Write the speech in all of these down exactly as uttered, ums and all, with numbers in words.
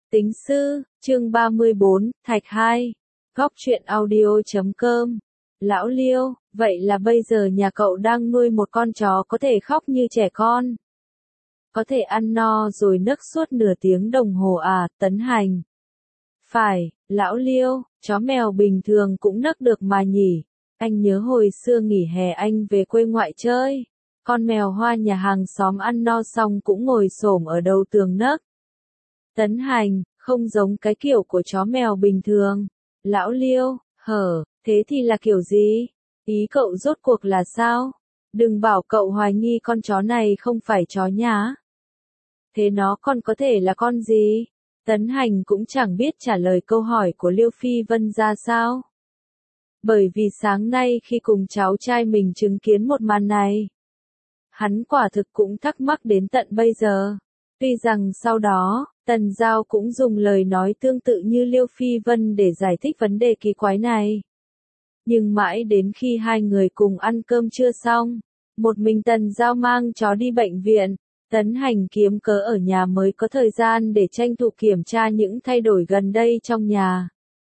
Tính sư, chương ba mươi bốn, Thạch hai. Góc truyện audio chấm com. Lão Liêu, vậy là bây giờ nhà cậu đang nuôi một con chó có thể khóc như trẻ con. Có thể ăn no rồi nấc suốt nửa tiếng đồng hồ à, Tấn Hành. Phải, Lão Liêu, chó mèo bình thường cũng nấc được mà nhỉ. Anh nhớ hồi xưa nghỉ hè anh về quê ngoại chơi. Con mèo Hoa nhà hàng xóm ăn no xong cũng ngồi xổm ở đầu tường nấc. Tấn Hành, không giống cái kiểu của chó mèo bình thường. Lão Liêu, hở, thế thì là kiểu gì? Ý cậu rốt cuộc là sao? Đừng bảo cậu hoài nghi con chó này không phải chó nhá. Thế nó còn có thể là con gì? Tấn Hành cũng chẳng biết trả lời câu hỏi của Liêu Phi Vân ra sao. Bởi vì sáng nay khi cùng cháu trai mình chứng kiến một màn này, hắn quả thực cũng thắc mắc đến tận bây giờ. Tuy rằng sau đó, Tần Giao cũng dùng lời nói tương tự như Liêu Phi Vân để giải thích vấn đề kỳ quái này. Nhưng mãi đến khi hai người cùng ăn cơm trưa xong, một mình Tần Giao mang chó đi bệnh viện, Tấn Hành kiếm cớ ở nhà mới có thời gian để tranh thủ kiểm tra những thay đổi gần đây trong nhà.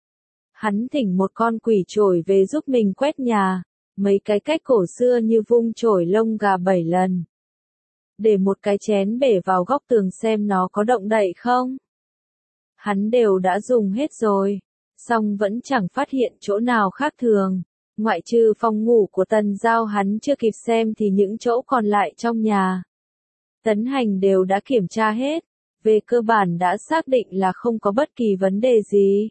Hắn thỉnh một con quỷ chổi về giúp mình quét nhà, mấy cái cách cổ xưa như vung chổi lông gà bảy lần. Để một cái chén bể vào góc tường xem nó có động đậy không. Hắn đều đã dùng hết rồi, song vẫn chẳng phát hiện chỗ nào khác thường, ngoại trừ phòng ngủ của Tần Giao hắn chưa kịp xem thì những chỗ còn lại trong nhà. Tấn Hành đều đã kiểm tra hết, về cơ bản đã xác định là không có bất kỳ vấn đề gì.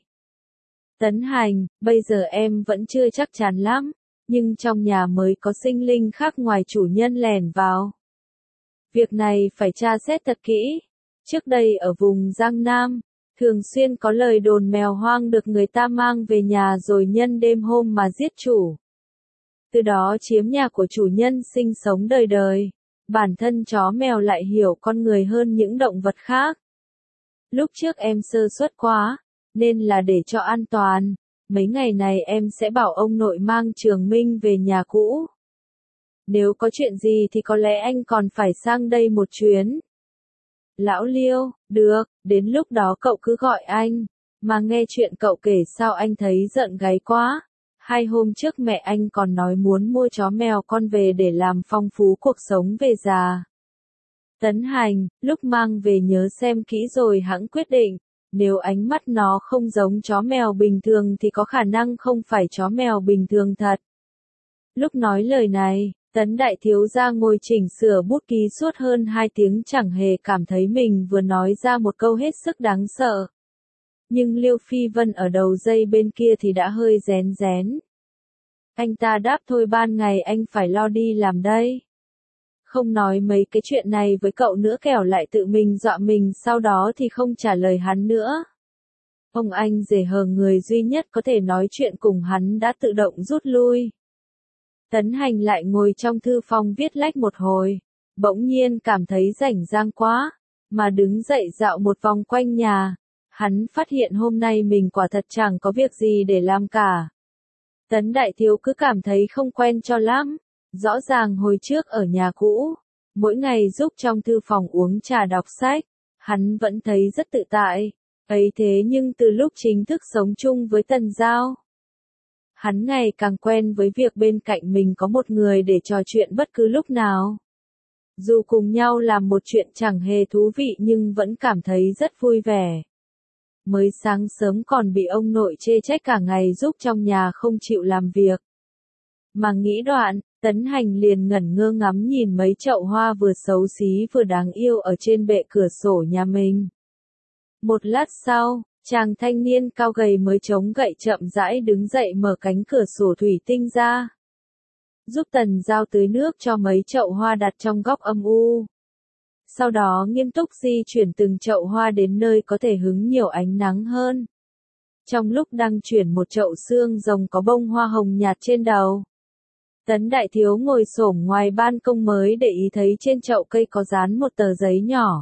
Tấn Hành, bây giờ em vẫn chưa chắc chắn lắm, nhưng trong nhà mới có sinh linh khác ngoài chủ nhân lẻn vào. Việc này phải tra xét thật kỹ. Trước đây ở vùng Giang Nam, thường xuyên có lời đồn mèo hoang được người ta mang về nhà rồi nhân đêm hôm mà giết chủ. Từ đó chiếm nhà của chủ nhân sinh sống đời đời. Bản thân chó mèo lại hiểu con người hơn những động vật khác. Lúc trước em sơ suất quá, nên là để cho an toàn, mấy ngày này em sẽ bảo ông nội mang Trường Minh về nhà cũ. Nếu có chuyện gì thì có lẽ anh còn phải sang đây một chuyến. Lão Liêu, được, đến lúc đó cậu cứ gọi anh, mà nghe chuyện cậu kể sao anh thấy giận gáy quá. Hai hôm trước mẹ anh còn nói muốn mua chó mèo con về để làm phong phú cuộc sống về già. Tấn Hành, lúc mang về nhớ xem kỹ rồi hẵng quyết định, nếu ánh mắt nó không giống chó mèo bình thường thì có khả năng không phải chó mèo bình thường thật. Lúc nói lời này, Tấn đại thiếu gia ngồi chỉnh sửa bút ký suốt hơn hai tiếng chẳng hề cảm thấy mình vừa nói ra một câu hết sức đáng sợ. Nhưng Liêu Phi Vân ở đầu dây bên kia thì đã hơi rén rén. Anh ta đáp thôi ban ngày anh phải lo đi làm đây. Không nói mấy cái chuyện này với cậu nữa kẻo lại tự mình dọa mình sau đó thì không trả lời hắn nữa. Ông anh rể hờ người duy nhất có thể nói chuyện cùng hắn đã tự động rút lui. Tấn Hành lại ngồi trong thư phòng viết lách một hồi, bỗng nhiên cảm thấy rảnh rang quá, mà đứng dậy dạo một vòng quanh nhà. Hắn phát hiện hôm nay mình quả thật chẳng có việc gì để làm cả. Tấn đại thiếu cứ cảm thấy không quen cho lắm, rõ ràng hồi trước ở nhà cũ, mỗi ngày giúp trong thư phòng uống trà đọc sách, hắn vẫn thấy rất tự tại, ấy thế nhưng từ lúc chính thức sống chung với Tần Giao, hắn ngày càng quen với việc bên cạnh mình có một người để trò chuyện bất cứ lúc nào. Dù cùng nhau làm một chuyện chẳng hề thú vị nhưng vẫn cảm thấy rất vui vẻ. Mới sáng sớm còn bị ông nội chê trách cả ngày giúp trong nhà không chịu làm việc. Mà nghĩ đoạn, Tấn Hành liền ngẩn ngơ ngắm nhìn mấy chậu hoa vừa xấu xí vừa đáng yêu ở trên bệ cửa sổ nhà mình. Một lát sau, chàng thanh niên cao gầy mới chống gậy chậm rãi đứng dậy mở cánh cửa sổ thủy tinh ra. Giúp Tần Giao tưới nước cho mấy chậu hoa đặt trong góc âm u. Sau đó nghiêm túc di chuyển từng chậu hoa đến nơi có thể hứng nhiều ánh nắng hơn. Trong lúc đang chuyển một chậu xương rồng có bông hoa hồng nhạt trên đầu, Tấn đại thiếu ngồi xổm ngoài ban công mới để ý thấy trên chậu cây có dán một tờ giấy nhỏ.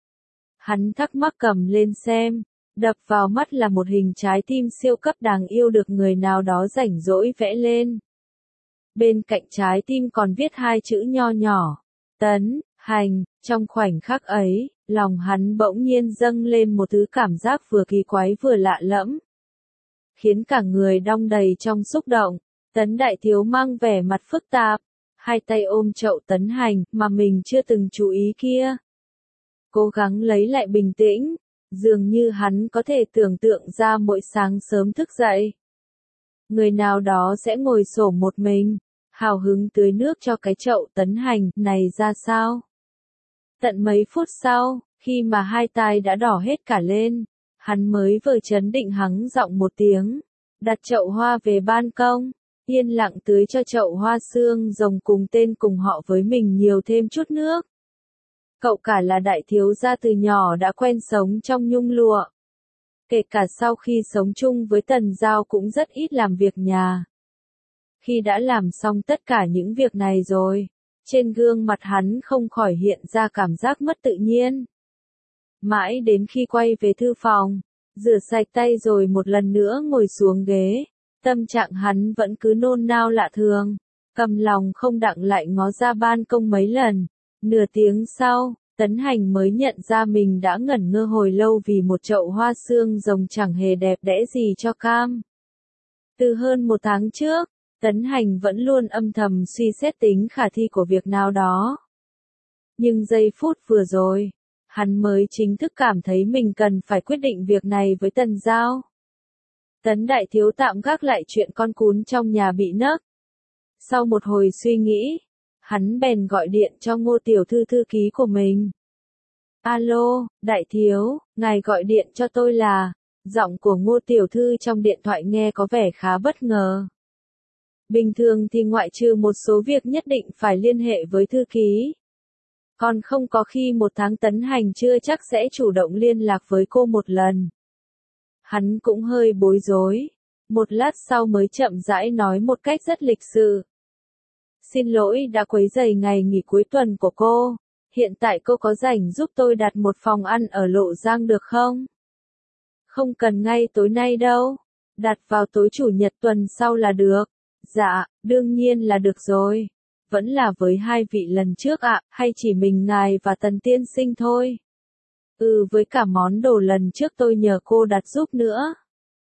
Hắn thắc mắc cầm lên xem, đập vào mắt là một hình trái tim siêu cấp đáng yêu được người nào đó rảnh rỗi vẽ lên. Bên cạnh trái tim còn viết hai chữ nho nhỏ, Tấn Hành. Trong khoảnh khắc ấy, lòng hắn bỗng nhiên dâng lên một thứ cảm giác vừa kỳ quái vừa lạ lẫm, khiến cả người đong đầy trong xúc động. Tấn Đại Thiếu mang vẻ mặt phức tạp, hai tay ôm chậu Tấn Hành mà mình chưa từng chú ý kia. Cố gắng lấy lại bình tĩnh, dường như hắn có thể tưởng tượng ra mỗi sáng sớm thức dậy, người nào đó sẽ ngồi xổm một mình, hào hứng tưới nước cho cái chậu Tấn Hành này ra sao. Tận mấy phút sau, khi mà hai tai đã đỏ hết cả lên, hắn mới vừa chấn định hắng giọng một tiếng, đặt chậu hoa về ban công, yên lặng tưới cho chậu hoa xương rồng cùng tên cùng họ với mình nhiều thêm chút nước. Cậu cả là đại thiếu gia từ nhỏ đã quen sống trong nhung lụa. Kể cả sau khi sống chung với Tần Giao cũng rất ít làm việc nhà. Khi đã làm xong tất cả những việc này rồi, trên gương mặt hắn không khỏi hiện ra cảm giác mất tự nhiên. Mãi đến khi quay về thư phòng, rửa sạch tay rồi một lần nữa ngồi xuống ghế, tâm trạng hắn vẫn cứ nôn nao lạ thường, cầm lòng không đặng lại ngó ra ban công mấy lần. Nửa tiếng sau, Tấn Hành mới nhận ra mình đã ngẩn ngơ hồi lâu vì một chậu hoa xương rồng chẳng hề đẹp đẽ gì cho cam. Từ hơn một tháng trước, Tấn Hành vẫn luôn âm thầm suy xét tính khả thi của việc nào đó. Nhưng giây phút vừa rồi, hắn mới chính thức cảm thấy mình cần phải quyết định việc này với Tần Giao. Tấn Đại Thiếu tạm gác lại chuyện con cún trong nhà bị nấc. Sau một hồi suy nghĩ, hắn bèn gọi điện cho Ngô Tiểu Thư thư ký của mình. Alo, Đại Thiếu, ngài gọi điện cho tôi là... Giọng của Ngô Tiểu Thư trong điện thoại nghe có vẻ khá bất ngờ. Bình thường thì ngoại trừ một số việc nhất định phải liên hệ với thư ký, còn không có khi một tháng Tấn Hành chưa chắc sẽ chủ động liên lạc với cô một lần. Hắn cũng hơi bối rối, một lát sau mới chậm rãi nói một cách rất lịch sự. Xin lỗi đã quấy rầy ngày nghỉ cuối tuần của cô, hiện tại cô có rảnh giúp tôi đặt một phòng ăn ở Lộ Giang được không? Không cần ngay tối nay đâu, đặt vào tối chủ nhật tuần sau là được. Dạ, đương nhiên là được rồi. Vẫn là với hai vị lần trước ạ, à, hay chỉ mình ngài và Tần tiên sinh thôi? Ừ, với cả món đồ lần trước tôi nhờ cô đặt giúp nữa.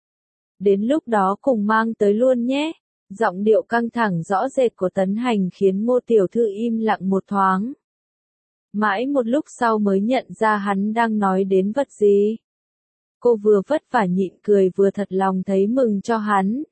Đến lúc đó cùng mang tới luôn nhé. Giọng điệu căng thẳng rõ rệt của Tấn Hành khiến Ngô Tiểu Thư im lặng một thoáng. Mãi một lúc sau mới nhận ra hắn đang nói đến vật gì. Cô vừa vất vả nhịn cười vừa thật lòng thấy mừng cho hắn.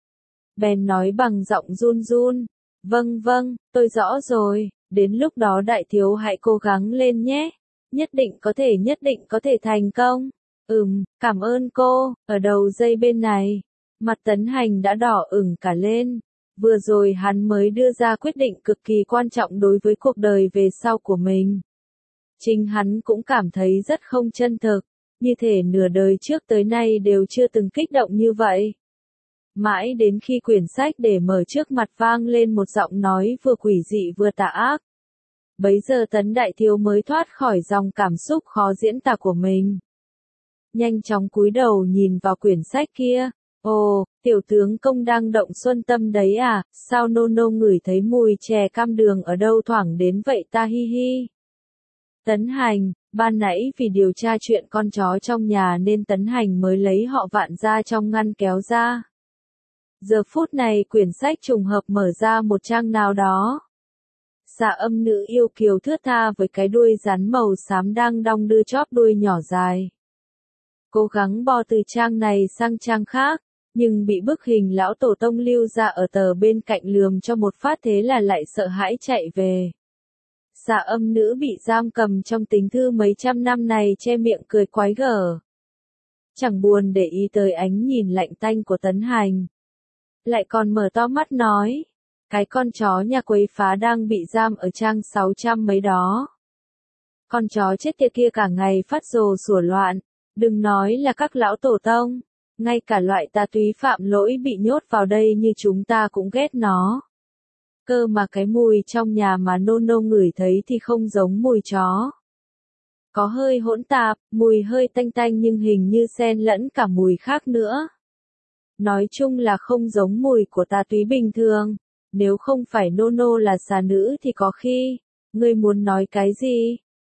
Bèn nói bằng giọng run run, vâng vâng, tôi rõ rồi, đến lúc đó Đại Thiếu hãy cố gắng lên nhé, nhất định có thể nhất định có thể thành công. Ừm, cảm ơn cô. Ở đầu dây bên này, mặt Tấn Hành đã đỏ ửng cả lên, vừa rồi hắn mới đưa ra quyết định cực kỳ quan trọng đối với cuộc đời về sau của mình. Chính hắn cũng cảm thấy rất không chân thực, như thể nửa đời trước tới nay đều chưa từng kích động như vậy. Mãi đến khi quyển sách để mở trước mặt vang lên một giọng nói vừa quỷ dị vừa tà ác. Bấy giờ Tấn Đại Thiếu mới thoát khỏi dòng cảm xúc khó diễn tả của mình. Nhanh chóng cúi đầu nhìn vào quyển sách kia. Ồ, tiểu tướng công đang động xuân tâm đấy à, sao nô nô ngửi thấy mùi chè cam đường ở đâu thoảng đến vậy ta hi hi. Tấn Hành, ban nãy vì điều tra chuyện con chó trong nhà nên Tấn Hành mới lấy họ Vạn ra trong ngăn kéo ra. Giờ phút này quyển sách trùng hợp mở ra một trang nào đó. Xà âm nữ yêu kiều thướt tha với cái đuôi rắn màu xám đang đong đưa chóp đuôi nhỏ dài. Cố gắng bò từ trang này sang trang khác, nhưng bị bức hình lão tổ tông lưu ra ở tờ bên cạnh lườm cho một phát thế là lại sợ hãi chạy về. Xà âm nữ bị giam cầm trong tình thư mấy trăm năm này che miệng cười quái gở. Chẳng buồn để ý tới ánh nhìn lạnh tanh của Tấn Hành. Lại còn mở to mắt nói, cái con chó nhà quấy phá đang bị giam ở trang sáu trăm mấy đó. Con chó chết tiệt kia cả ngày phát rồ sủa loạn, đừng nói là các lão tổ tông, ngay cả loại tà túy phạm lỗi bị nhốt vào đây như chúng ta cũng ghét nó. Cơ mà cái mùi trong nhà mà nô nô ngửi thấy thì không giống mùi chó. Có hơi hỗn tạp, mùi hơi tanh tanh nhưng hình như xen lẫn cả mùi khác nữa. Nói chung là không giống mùi của tà túy bình thường, nếu không phải nô nô là xà nữ thì có khi, ngươi muốn nói cái gì?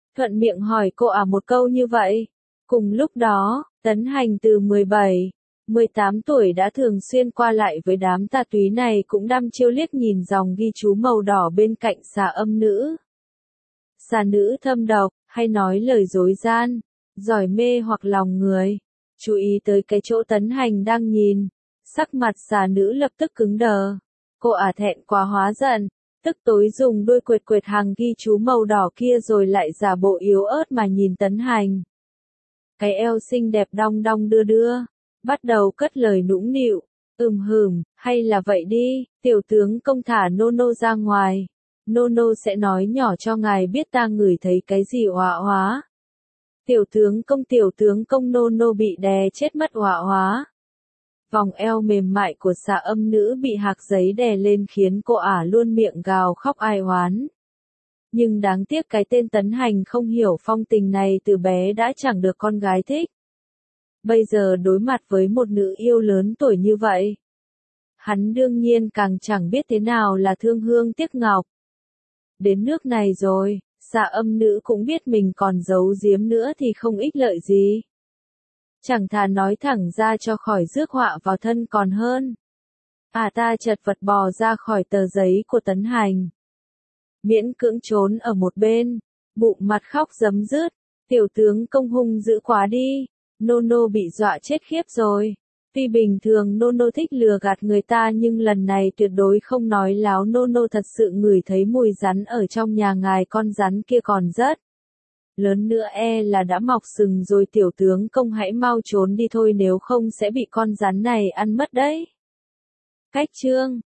thuận miệng hỏi cô ả một câu như vậy. Cùng lúc đó, Tấn Hành từ mười bảy, mười tám tuổi đã thường xuyên qua lại với đám tà túy này cũng đăm chiêu liếc nhìn dòng ghi chú màu đỏ bên cạnh xà âm nữ. Xà nữ thâm độc, hay nói lời dối gian, giỏi mê hoặc lòng người. Chú ý tới cái chỗ Tấn Hành đang nhìn, sắc mặt xà nữ lập tức cứng đờ. Cô ả thẹn quá hóa giận, tức tối dùng đuôi quệt quệt hàng ghi chú màu đỏ kia rồi lại giả bộ yếu ớt mà nhìn Tấn Hành. Cái eo xinh đẹp đong đong đưa đưa, bắt đầu cất lời nũng nịu, ừm hừm, hay là vậy đi, tiểu tướng công thả nô nô ra ngoài, nô nô sẽ nói nhỏ cho ngài biết ta ngửi thấy cái gì họa hóa. Tiểu tướng công tiểu tướng công nô nô bị đè chết mất họa hóa. Vòng eo mềm mại của xà âm nữ bị hạc giấy đè lên khiến cô ả luôn miệng gào khóc ai oán. Nhưng đáng tiếc cái tên Tấn Hành không hiểu phong tình này từ bé đã chẳng được con gái thích. Bây giờ đối mặt với một nữ yêu lớn tuổi như vậy, hắn đương nhiên càng chẳng biết thế nào là thương hương tiếc ngọc. Đến nước này rồi, xà âm nữ cũng biết mình còn giấu giếm nữa thì không ích lợi gì. Chẳng thà nói thẳng ra cho khỏi rước họa vào thân còn hơn. À ta chật vật bò ra khỏi tờ giấy của Tấn Hành. Miễn cưỡng trốn ở một bên, bụng mặt khóc giấm dứt, tiểu tướng công hung dữ quá đi, nô nô bị dọa chết khiếp rồi. Tuy bình thường nô nô thích lừa gạt người ta nhưng lần này tuyệt đối không nói láo, nô nô thật sự ngửi thấy mùi rắn ở trong nhà ngài, con rắn kia còn rất lớn nữa, e là đã mọc sừng rồi, tiểu tướng công hãy mau trốn đi thôi nếu không sẽ bị con rắn này ăn mất đấy. Cách chương